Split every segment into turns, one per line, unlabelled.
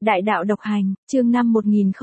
Đại đạo độc hành, chương 5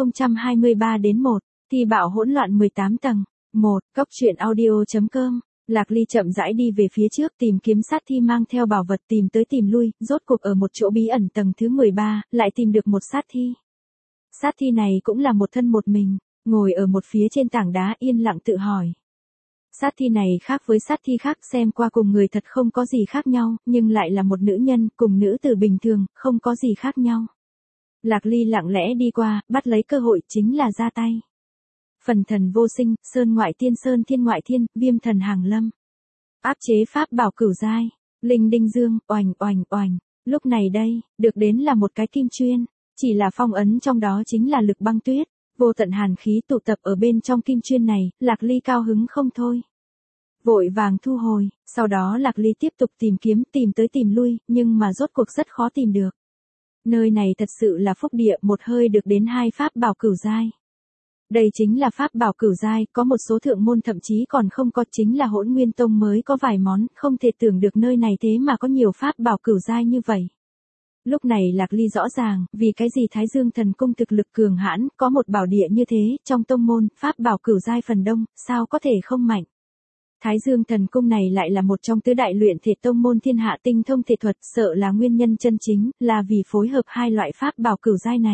1023 đến 1, thi bạo hỗn loạn 18 tầng. 1. Cốc truyện audio.com. Lạc Ly chậm rãi đi về phía trước tìm kiếm sát thi mang theo bảo vật tìm tới tìm lui, rốt cuộc ở một chỗ bí ẩn tầng thứ 13, lại tìm được một sát thi. Sát thi này cũng là một thân một mình, ngồi ở một phía trên tảng đá yên lặng tự hỏi. Sát thi này khác với sát thi khác xem qua cùng người thật không có gì khác nhau, nhưng lại là một nữ nhân, cùng nữ tử bình thường, không có gì khác nhau. Lạc Ly lặng lẽ đi qua, bắt lấy cơ hội chính là ra tay. Phần thần vô sinh, sơn ngoại tiên sơn thiên ngoại thiên, viêm thần hàng lâm. Áp chế pháp bảo cửu giai, linh đinh dương, oành oành oành. Lúc này đây, được đến là một cái kim chuyên, chỉ là phong ấn trong đó chính là lực băng tuyết, vô tận hàn khí tụ tập ở bên trong kim chuyên này, Lạc Ly cao hứng không thôi. Vội vàng thu hồi, sau đó Lạc Ly tiếp tục tìm kiếm, tìm tới tìm lui, nhưng mà rốt cuộc rất khó tìm được. Nơi này thật sự là phúc địa, một hơi được đến 2 pháp bảo cửu giai. Đây chính là pháp bảo cửu giai, có một số thượng môn thậm chí còn không có, chính là Hỗn Nguyên Tông mới có vài món, không thể tưởng được nơi này thế mà có nhiều pháp bảo cửu giai như vậy. Lúc này Lạc Ly rõ ràng, vì cái gì Thái Dương Thần Cung thực lực cường hãn, có một bảo địa như thế, trong tông môn, pháp bảo cửu giai phần đông, sao có thể không mạnh. Thái Dương Thần Cung này lại là một trong tứ đại luyện thể tông môn thiên hạ tinh thông thể thuật, sợ là nguyên nhân chân chính, là vì phối hợp hai loại pháp bảo cửu giai này.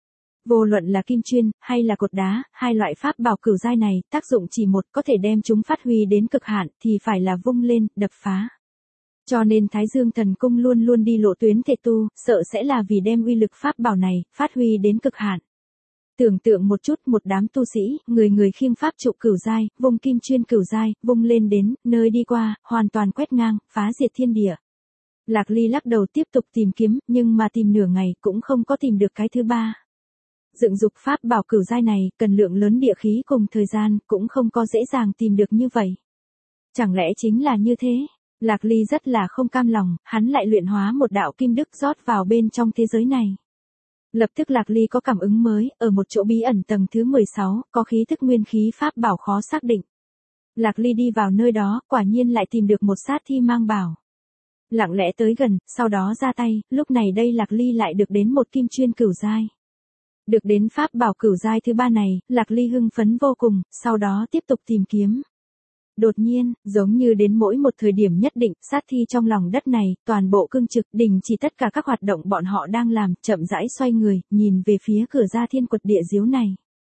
Vô luận là kim chuyên, hay là cột đá, hai loại pháp bảo cửu giai này, tác dụng chỉ một, có thể đem chúng phát huy đến cực hạn, thì phải là vung lên, đập phá. Cho nên Thái Dương Thần Cung luôn luôn đi lộ tuyến thể tu, sợ sẽ là vì đem uy lực pháp bảo này, phát huy đến cực hạn. Tưởng tượng một chút, một đám tu sĩ, người người khiêng pháp trụ cửu giai, vung kim chuyên cửu giai, vung lên đến, nơi đi qua, hoàn toàn quét ngang, phá diệt thiên địa. Lạc Ly lắc đầu tiếp tục tìm kiếm, nhưng mà tìm nửa ngày, cũng không có tìm được cái thứ ba. Dựng dục pháp bảo cửu giai này, cần lượng lớn địa khí cùng thời gian, cũng không có dễ dàng tìm được như vậy. Chẳng lẽ chính là như thế? Lạc Ly rất là không cam lòng, hắn lại luyện hóa một đạo kim đức rót vào bên trong thế giới này. Lập tức Lạc Ly có cảm ứng mới, ở một chỗ bí ẩn tầng thứ 16, có khí thức nguyên khí pháp bảo khó xác định. Lạc Ly đi vào nơi đó, quả nhiên lại tìm được một sát thi mang bảo. Lặng lẽ tới gần, sau đó ra tay, lúc này đây Lạc Ly lại được đến một kim chuyên cửu giai. Được đến pháp bảo cửu giai thứ ba này, Lạc Ly hưng phấn vô cùng, sau đó tiếp tục tìm kiếm. Đột nhiên, giống như đến mỗi một thời điểm nhất định, sát thi trong lòng đất này, toàn bộ cương trực, đình chỉ tất cả các hoạt động bọn họ đang làm, chậm rãi xoay người, nhìn về phía cửa ra thiên quật địa diếu này.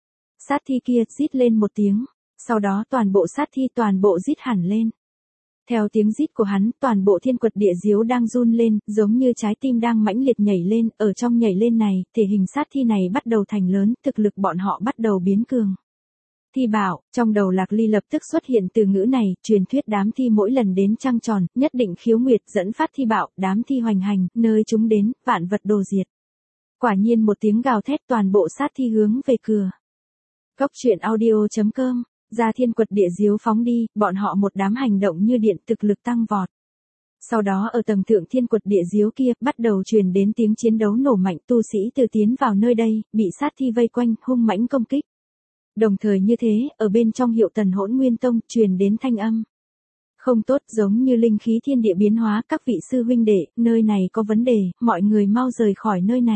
Sát thi kia rít lên một tiếng, sau đó toàn bộ sát thi toàn bộ rít hẳn lên. Theo tiếng rít của hắn, toàn bộ thiên quật địa diếu đang run lên, giống như trái tim đang mãnh liệt nhảy lên, ở trong nhảy lên này, thể hình sát thi này bắt đầu thành lớn, thực lực bọn họ bắt đầu biến cường. Thi bảo, trong đầu Lạc Ly lập tức xuất hiện từ ngữ này, truyền thuyết đám thi mỗi lần đến trăng tròn, nhất định khiếu nguyệt dẫn phát thi bạo, đám thi hoành hành, nơi chúng đến, vạn vật đồ diệt. Quả nhiên một tiếng gào thét toàn bộ sát thi hướng về cửa. Cốc truyện audio.com, ra thiên quật địa diếu phóng đi, bọn họ một đám hành động như điện thực lực tăng vọt. Sau đó ở tầng thượng thiên quật địa diếu kia, bắt đầu truyền đến tiếng chiến đấu nổ mạnh, tu sĩ từ tiến vào nơi đây, bị sát thi vây quanh, hung mãnh công kích. Đồng thời như thế, ở bên trong Hiệu Tần Hỗn Nguyên Tông, truyền đến thanh âm. Không tốt, giống như linh khí thiên địa biến hóa, các vị sư huynh đệ, nơi này có vấn đề, mọi người mau rời khỏi nơi này.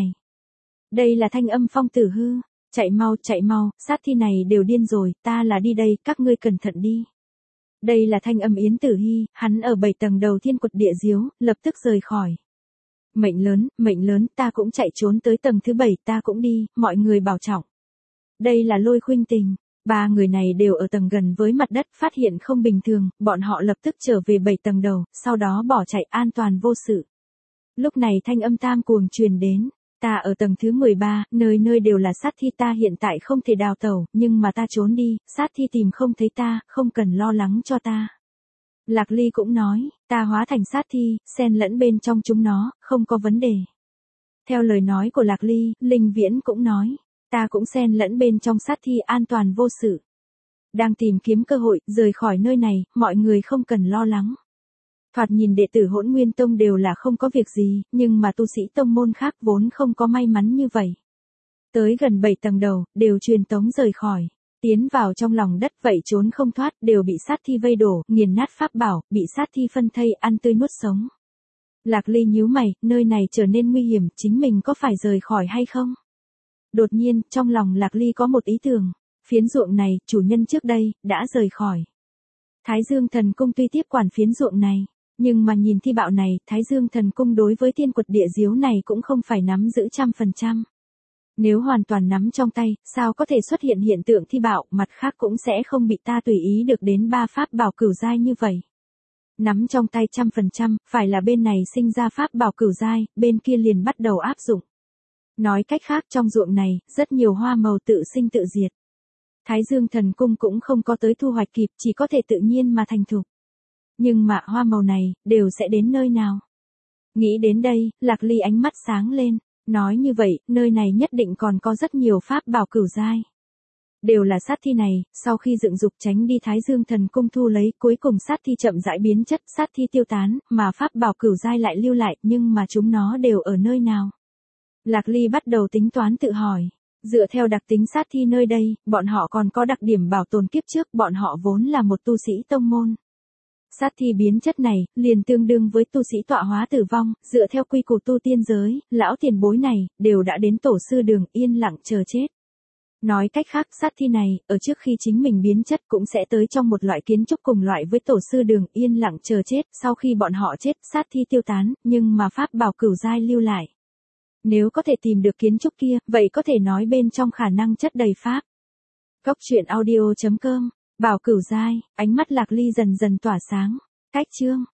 Đây là thanh âm Phong Tử Hư, chạy mau, sát thi này đều điên rồi, ta là đi đây, các ngươi cẩn thận đi. Đây là thanh âm Yến Tử Hi, hắn ở 7 tầng đầu thiên quật địa diếu, lập tức rời khỏi. Mệnh lớn, ta cũng chạy trốn tới tầng thứ 7, ta cũng đi, mọi người bảo trọng. Đây là Lôi Khuynh Tình, 3 người này đều ở tầng gần với mặt đất, phát hiện không bình thường, bọn họ lập tức trở về 7 tầng đầu, sau đó bỏ chạy an toàn vô sự. Lúc này thanh âm Tam Cuồng truyền đến, ta ở tầng thứ 13, nơi nơi đều là sát thi, ta hiện tại không thể đào tẩu, nhưng mà ta trốn đi, sát thi tìm không thấy ta, không cần lo lắng cho ta. Lạc Ly cũng nói, ta hóa thành sát thi, xen lẫn bên trong chúng nó, không có vấn đề. Theo lời nói của Lạc Ly, Linh Viễn cũng nói, ta cũng xen lẫn bên trong sát thi an toàn vô sự. Đang tìm kiếm cơ hội, rời khỏi nơi này, mọi người không cần lo lắng. Thoạt nhìn đệ tử Hỗn Nguyên Tông đều là không có việc gì, nhưng mà tu sĩ tông môn khác vốn không có may mắn như vậy. Tới gần 7 tầng đầu, đều truyền tống rời khỏi. Tiến vào trong lòng đất vậy trốn không thoát, đều bị sát thi vây đổ, nghiền nát pháp bảo, bị sát thi phân thây ăn tươi nuốt sống. Lạc Ly nhíu mày, nơi này trở nên nguy hiểm, chính mình có phải rời khỏi hay không? Đột nhiên, trong lòng Lạc Ly có một ý tưởng, phiến ruộng này, chủ nhân trước đây, đã rời khỏi. Thái Dương Thần Cung tuy tiếp quản phiến ruộng này, nhưng mà nhìn thi bạo này, Thái Dương Thần Cung đối với Thiên Quật Địa Diếu này cũng không phải nắm giữ 100%. Nếu hoàn toàn nắm trong tay, sao có thể xuất hiện hiện tượng thi bạo, mặt khác cũng sẽ không bị ta tùy ý được đến 3 pháp bảo cửu giai như vậy. Nắm trong tay 100%, phải là bên này sinh ra pháp bảo cửu giai, bên kia liền bắt đầu áp dụng. Nói cách khác trong ruộng này, rất nhiều hoa màu tự sinh tự diệt. Thái Dương Thần Cung cũng không có tới thu hoạch kịp, chỉ có thể tự nhiên mà thành thục. Nhưng mà hoa màu này, đều sẽ đến nơi nào? Nghĩ đến đây, Lạc Ly ánh mắt sáng lên, nói như vậy, nơi này nhất định còn có rất nhiều pháp bảo cửu giai. Đều là sát thi này, sau khi dựng dục tránh đi Thái Dương Thần Cung thu lấy, cuối cùng sát thi chậm rãi biến chất, sát thi tiêu tán, mà pháp bảo cửu giai lại lưu lại, nhưng mà chúng nó đều ở nơi nào? Lạc Ly bắt đầu tính toán tự hỏi. Dựa theo đặc tính sát thi nơi đây, bọn họ còn có đặc điểm bảo tồn kiếp trước, bọn họ vốn là một tu sĩ tông môn. Sát thi biến chất này, liền tương đương với tu sĩ tọa hóa tử vong, dựa theo quy củ tu tiên giới, lão tiền bối này, đều đã đến tổ sư đường yên lặng chờ chết. Nói cách khác, sát thi này, ở trước khi chính mình biến chất cũng sẽ tới trong một loại kiến trúc cùng loại với tổ sư đường yên lặng chờ chết, sau khi bọn họ chết, sát thi tiêu tán, nhưng mà pháp bảo cửu giai lưu lại. Nếu có thể tìm được kiến trúc kia, vậy có thể nói bên trong khả năng chất đầy pháp. Góc truyện audio.com, bảo cửu giai, ánh mắt Lạc Ly dần dần tỏa sáng. Cách chương